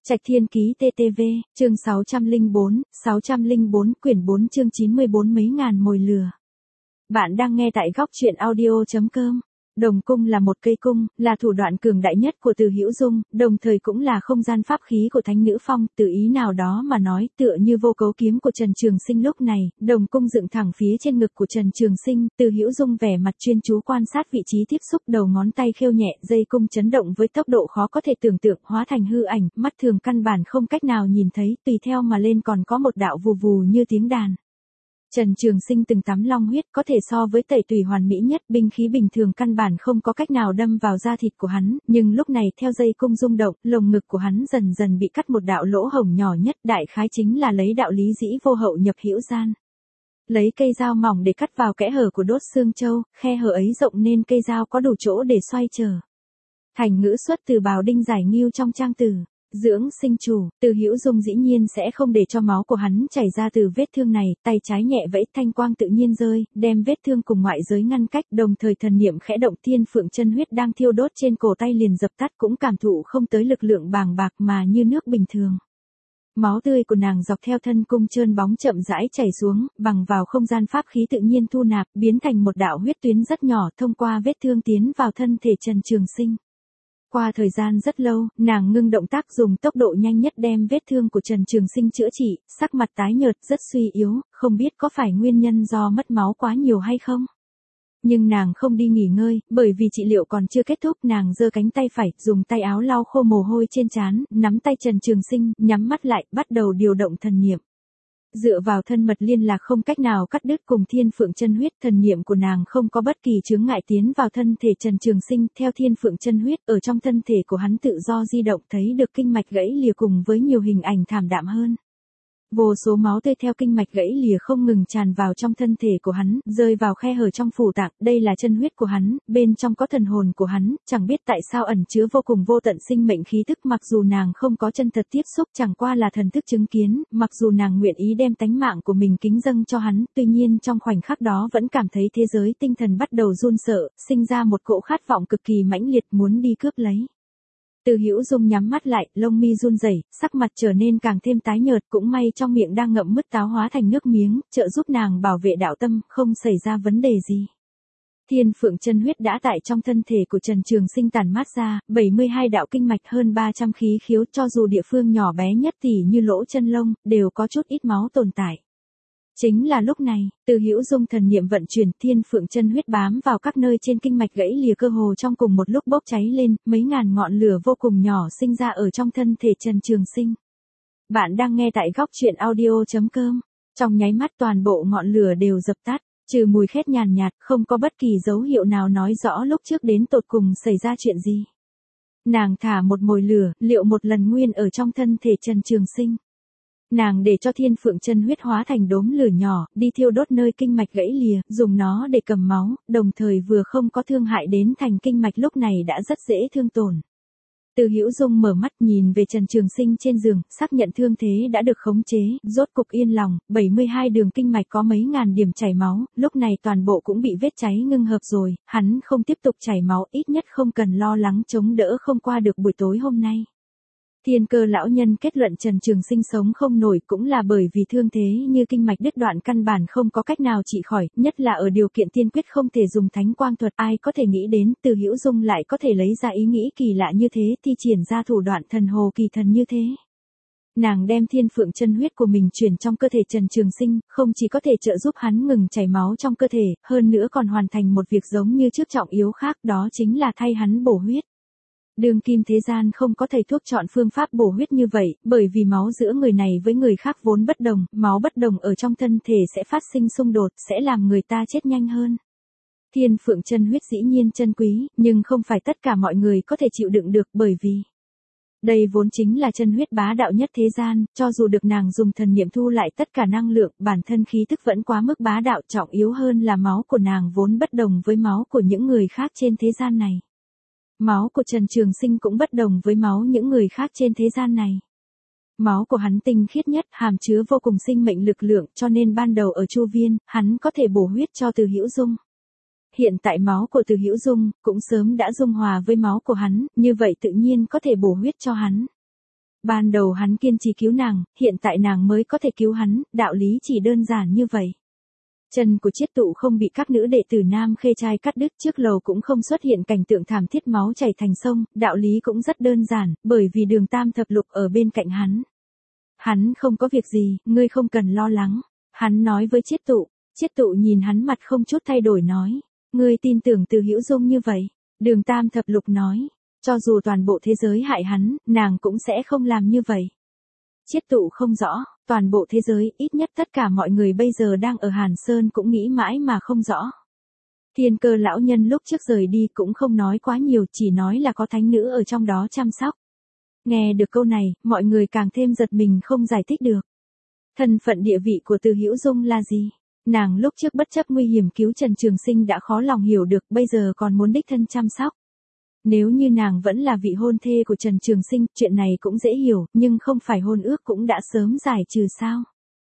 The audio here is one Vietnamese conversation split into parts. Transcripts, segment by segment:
Trạch Thiên Ký TTV, chương 604, quyển 4 chương 94 mấy ngàn mồi lửa. Bạn đang nghe tại góc truyện audio.com. Đồng cung là một cây cung, là thủ đoạn cường đại nhất của Từ Hữu Dung, đồng thời cũng là không gian pháp khí của Thánh Nữ Phong, từ ý nào đó mà nói, tựa như vô cấu kiếm của Trần Trường Sinh lúc này, đồng cung dựng thẳng phía trên ngực của Trần Trường Sinh, Từ Hữu Dung vẻ mặt chuyên chú quan sát vị trí tiếp xúc, đầu ngón tay khêu nhẹ, dây cung chấn động với tốc độ khó có thể tưởng tượng, hóa thành hư ảnh, mắt thường căn bản không cách nào nhìn thấy, tùy theo mà lên còn có một đạo vù vù như tiếng đàn. Trần Trường Sinh từng tắm long huyết, có thể so với tẩy tùy hoàn mỹ nhất, binh khí bình thường căn bản không có cách nào đâm vào da thịt của hắn, nhưng lúc này theo dây cung rung động, lồng ngực của hắn dần dần bị cắt một đạo lỗ hổng nhỏ nhất, đại khái chính là lấy đạo lý dĩ vô hậu nhập hữu gian. Lấy cây dao mỏng để cắt vào kẽ hở của đốt xương châu, khe hở ấy rộng nên cây dao có đủ chỗ để xoay trở. Thành ngữ xuất từ Bào Đinh Giải Ngưu trong trang từ Dưỡng Sinh Chủ, Từ Hữu Dung dĩ nhiên sẽ không để cho máu của hắn chảy ra từ vết thương này, tay trái nhẹ vẫy, thanh quang tự nhiên rơi, đem vết thương cùng ngoại giới ngăn cách, đồng thời thần niệm khẽ động, thiên phượng chân huyết đang thiêu đốt trên cổ tay liền dập tắt, cũng cảm thụ không tới lực lượng bàng bạc mà như nước bình thường. Máu tươi của nàng dọc theo thân cung trơn bóng chậm rãi chảy xuống, bằng vào không gian pháp khí tự nhiên thu nạp, biến thành một đạo huyết tuyến rất nhỏ, thông qua vết thương tiến vào thân thể Trần Trường Sinh. Qua thời gian rất lâu, nàng ngưng động tác, dùng tốc độ nhanh nhất đem vết thương của Trần Trường Sinh chữa trị, sắc mặt tái nhợt, rất suy yếu, không biết có phải nguyên nhân do mất máu quá nhiều hay không. Nhưng nàng không đi nghỉ ngơi, bởi vì trị liệu còn chưa kết thúc, nàng giơ cánh tay phải, dùng tay áo lau khô mồ hôi trên trán, nắm tay Trần Trường Sinh, nhắm mắt lại, bắt đầu điều động thần niệm. Dựa vào thân mật liên lạc không cách nào cắt đứt cùng thiên phượng chân huyết, thần niệm của nàng không có bất kỳ chướng ngại tiến vào thân thể Trần Trường Sinh, theo thiên phượng chân huyết, ở trong thân thể của hắn tự do di động, thấy được kinh mạch gãy lìa cùng với nhiều hình ảnh thảm đạm hơn. Vô số máu tươi theo kinh mạch gãy lìa không ngừng tràn vào trong thân thể của hắn, rơi vào khe hở trong phủ tạng, đây là chân huyết của hắn, bên trong có thần hồn của hắn, chẳng biết tại sao ẩn chứa vô cùng vô tận sinh mệnh khí tức, mặc dù nàng không có chân thật tiếp xúc, chẳng qua là thần thức chứng kiến, mặc dù nàng nguyện ý đem tánh mạng của mình kính dâng cho hắn, tuy nhiên trong khoảnh khắc đó vẫn cảm thấy thế giới tinh thần bắt đầu run sợ, sinh ra một cỗ khát vọng cực kỳ mãnh liệt muốn đi cướp lấy. Từ Hữu Dung nhắm mắt lại, lông mi run rẩy, sắc mặt trở nên càng thêm tái nhợt, cũng may trong miệng đang ngậm mứt táo hóa thành nước miếng, trợ giúp nàng bảo vệ đạo tâm, không xảy ra vấn đề gì. Thiên phượng chân huyết đã tại trong thân thể của Trần Trường Sinh tản mát ra, 72 đạo kinh mạch, hơn 300 khí khiếu, cho dù địa phương nhỏ bé nhất tỉ như lỗ chân lông, đều có chút ít máu tồn tại. Chính là lúc này, Từ Hữu Dung thần niệm vận chuyển, thiên phượng chân huyết bám vào các nơi trên kinh mạch gãy lìa cơ hồ trong cùng một lúc bốc cháy lên, mấy ngàn ngọn lửa vô cùng nhỏ sinh ra ở trong thân thể Trần Trường Sinh. Bạn đang nghe tại góc truyện audio.com. Trong nháy mắt toàn bộ ngọn lửa đều dập tắt, trừ mùi khét nhàn nhạt, không có bất kỳ dấu hiệu nào nói rõ lúc trước đến tột cùng xảy ra chuyện gì. Nàng thả một mồi lửa, liệu một lần nguyên ở trong thân thể Trần Trường Sinh. Nàng để cho thiên phượng chân huyết hóa thành đốm lửa nhỏ, đi thiêu đốt nơi kinh mạch gãy lìa, dùng nó để cầm máu, đồng thời vừa không có thương hại đến thành kinh mạch lúc này đã rất dễ thương tổn. Từ Hữu Dung mở mắt nhìn về Trần Trường Sinh trên giường, xác nhận thương thế đã được khống chế, rốt cục yên lòng, 72 đường kinh mạch có mấy ngàn điểm chảy máu, lúc này toàn bộ cũng bị vết cháy ngưng hợp rồi, hắn không tiếp tục chảy máu, ít nhất không cần lo lắng chống đỡ không qua được buổi tối hôm nay. Thiên Cơ lão nhân kết luận Trần Trường Sinh sống không nổi cũng là bởi vì thương thế như kinh mạch đứt đoạn căn bản không có cách nào trị khỏi, nhất là ở điều kiện tiên quyết không thể dùng thánh quang thuật, ai có thể nghĩ đến Từ Hữu Dung lại có thể lấy ra ý nghĩ kỳ lạ như thế, thi triển ra thủ đoạn thần hồ kỳ thần như thế. Nàng đem thiên phượng chân huyết của mình chuyển trong cơ thể Trần Trường Sinh, không chỉ có thể trợ giúp hắn ngừng chảy máu trong cơ thể, hơn nữa còn hoàn thành một việc giống như trước trọng yếu khác, đó chính là thay hắn bổ huyết. Đương kim thế gian không có thầy thuốc chọn phương pháp bổ huyết như vậy, bởi vì máu giữa người này với người khác vốn bất đồng, máu bất đồng ở trong thân thể sẽ phát sinh xung đột, sẽ làm người ta chết nhanh hơn. Thiên phượng chân huyết dĩ nhiên chân quý, nhưng không phải tất cả mọi người có thể chịu đựng được, bởi vì đây vốn chính là chân huyết bá đạo nhất thế gian, cho dù được nàng dùng thần niệm thu lại tất cả năng lượng, bản thân khí tức vẫn quá mức bá đạo, trọng yếu hơn là máu của nàng vốn bất đồng với máu của những người khác trên thế gian này. Máu của Trần Trường Sinh cũng bất đồng với máu những người khác trên thế gian này. Máu của hắn tinh khiết nhất, hàm chứa vô cùng sinh mệnh lực lượng, cho nên ban đầu ở Chu Viên, hắn có thể bổ huyết cho Từ Hữu Dung. Hiện tại máu của Từ Hữu Dung cũng sớm đã dung hòa với máu của hắn, như vậy tự nhiên có thể bổ huyết cho hắn. Ban đầu hắn kiên trì cứu nàng, hiện tại nàng mới có thể cứu hắn, đạo lý chỉ đơn giản như vậy. Chân của Chiết Tụ không bị các nữ đệ tử Nam Khê Trai cắt đứt, trước lầu cũng không xuất hiện cảnh tượng thảm thiết máu chảy thành sông, đạo lý cũng rất đơn giản, bởi vì Đường Tam Thập Lục ở bên cạnh hắn. Hắn không có việc gì, ngươi không cần lo lắng. Hắn nói với Chiết Tụ. Chiết Tụ nhìn hắn mặt không chút thay đổi nói. Ngươi tin tưởng Từ Hữu Dung như vậy. Đường Tam Thập Lục nói. Cho dù toàn bộ thế giới hại hắn, nàng cũng sẽ không làm như vậy. Chiết Tụ không rõ, toàn bộ thế giới, ít nhất tất cả mọi người bây giờ đang ở Hàn Sơn cũng nghĩ mãi mà không rõ. Thiên Cơ lão nhân lúc trước rời đi cũng không nói quá nhiều, chỉ nói là có thánh nữ ở trong đó chăm sóc. Nghe được câu này, mọi người càng thêm giật mình không giải thích được. Thân phận địa vị của Từ Hữu Dung là gì? Nàng lúc trước bất chấp nguy hiểm cứu Trần Trường Sinh đã khó lòng hiểu được, bây giờ còn muốn đích thân chăm sóc. Nếu như nàng vẫn là vị hôn thê của Trần Trường Sinh, chuyện này cũng dễ hiểu, nhưng không phải hôn ước cũng đã sớm giải trừ sao?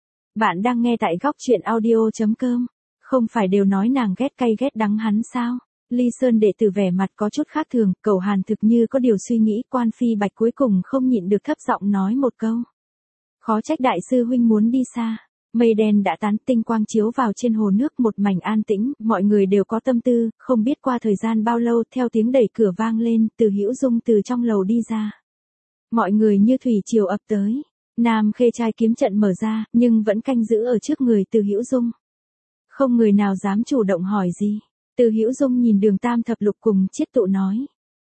Bạn đang nghe tại góc truyện audio.com. Không phải đều nói nàng ghét cay ghét đắng hắn sao? Ly Sơn đệ tử vẻ mặt có chút khác thường, Cẩu Hàn thực như có điều suy nghĩ, Quan Phi Bạch cuối cùng không nhịn được thấp giọng nói một câu. Khó trách đại sư huynh muốn đi xa. Mây đen đã tán, tinh quang chiếu vào trên hồ nước, một mảnh an tĩnh, mọi người đều có tâm tư, không biết qua thời gian bao lâu, theo tiếng đẩy cửa vang lên, Từ Hữu Dung từ trong lầu đi ra. Mọi người như thủy triều ập tới. Nam Khê Trai kiếm trận mở ra, nhưng vẫn canh giữ ở trước người Từ Hữu Dung. Không người nào dám chủ động hỏi gì. Từ Hữu Dung nhìn Đường Tam Thập Lục cùng Chiết Tụ nói.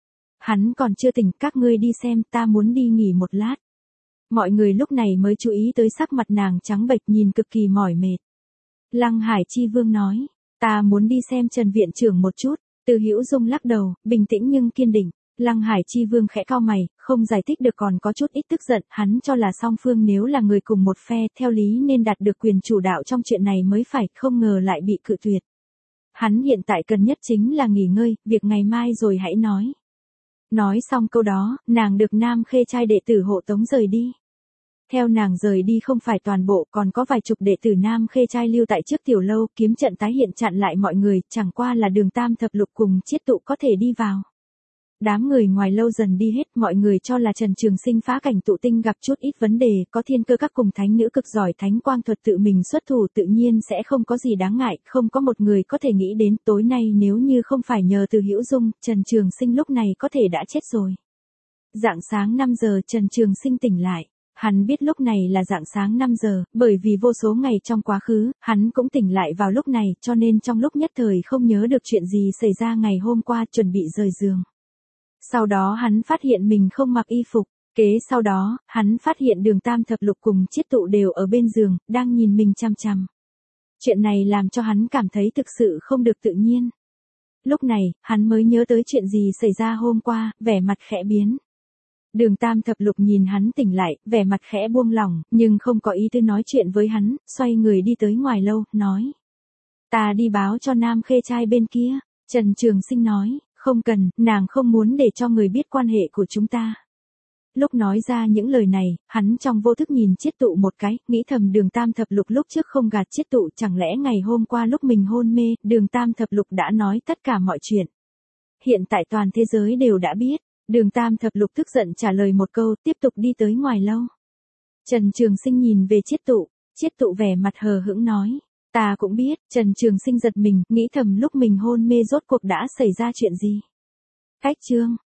Hắn còn chưa tỉnh, các ngươi đi xem, ta muốn đi nghỉ một lát. Mọi người lúc này mới chú ý tới sắc mặt nàng trắng bệch nhìn cực kỳ mỏi mệt. Lăng Hải Chi Vương nói, ta muốn đi xem Trần viện trưởng một chút. Từ Hữu Dung lắc đầu, bình tĩnh nhưng kiên định. Lăng Hải Chi Vương khẽ cau mày, không giải thích được còn có chút ít tức giận, hắn cho là song phương nếu là người cùng một phe, theo lý nên đạt được quyền chủ đạo trong chuyện này mới phải, không ngờ lại bị cự tuyệt. Hắn hiện tại cần nhất chính là nghỉ ngơi, việc ngày mai rồi hãy nói. Nói xong câu đó, nàng được Nam Khê Trai đệ tử hộ tống rời đi. Theo nàng rời đi không phải toàn bộ, còn có vài chục đệ tử Nam Khê Trai lưu tại trước tiểu lâu, kiếm trận tái hiện chặn lại mọi người, chẳng qua là Đường Tam Thập Lục cùng Chiết Tụ có thể đi vào. Đám người ngoài lâu dần đi hết, mọi người cho là Trần Trường Sinh phá cảnh tụ tinh gặp chút ít vấn đề, có Thiên Cơ các cùng thánh nữ cực giỏi thánh quang thuật tự mình xuất thủ tự nhiên sẽ không có gì đáng ngại, không có một người có thể nghĩ đến tối nay nếu như không phải nhờ Từ Hữu Dung, Trần Trường Sinh lúc này có thể đã chết rồi. Rạng sáng 5 giờ Trần Trường Sinh tỉnh lại. Hắn biết lúc này là rạng sáng 5 giờ, bởi vì vô số ngày trong quá khứ, hắn cũng tỉnh lại vào lúc này, cho nên trong lúc nhất thời không nhớ được chuyện gì xảy ra ngày hôm qua, chuẩn bị rời giường. Sau đó hắn phát hiện mình không mặc y phục, kế sau đó, hắn phát hiện Đường Tam Thập Lục cùng Chiết Tụ đều ở bên giường, đang nhìn mình chằm chằm. Chuyện này làm cho hắn cảm thấy thực sự không được tự nhiên. Lúc này, hắn mới nhớ tới chuyện gì xảy ra hôm qua, vẻ mặt khẽ biến. Đường Tam Thập Lục nhìn hắn tỉnh lại, vẻ mặt khẽ buông lỏng, nhưng không có ý tư nói chuyện với hắn, xoay người đi tới ngoài lâu, nói. Ta đi báo cho Nam Khê Trai bên kia. Trần Trường Sinh nói, không cần, nàng không muốn để cho người biết quan hệ của chúng ta. Lúc nói ra những lời này, hắn trong vô thức nhìn Chiết Tụ một cái, nghĩ thầm Đường Tam Thập Lục lúc trước không gạt Chiết Tụ, chẳng lẽ ngày hôm qua lúc mình hôn mê, Đường Tam Thập Lục đã nói tất cả mọi chuyện. Hiện tại toàn thế giới đều đã biết. Đường Tam Thập Lục tức giận trả lời một câu, tiếp tục đi tới ngoài lâu. Trần Trường Sinh nhìn về Chiết Tụ vẻ mặt hờ hững nói, ta cũng biết. Trần Trường Sinh giật mình, nghĩ thầm lúc mình hôn mê rốt cuộc đã xảy ra chuyện gì. Cách chương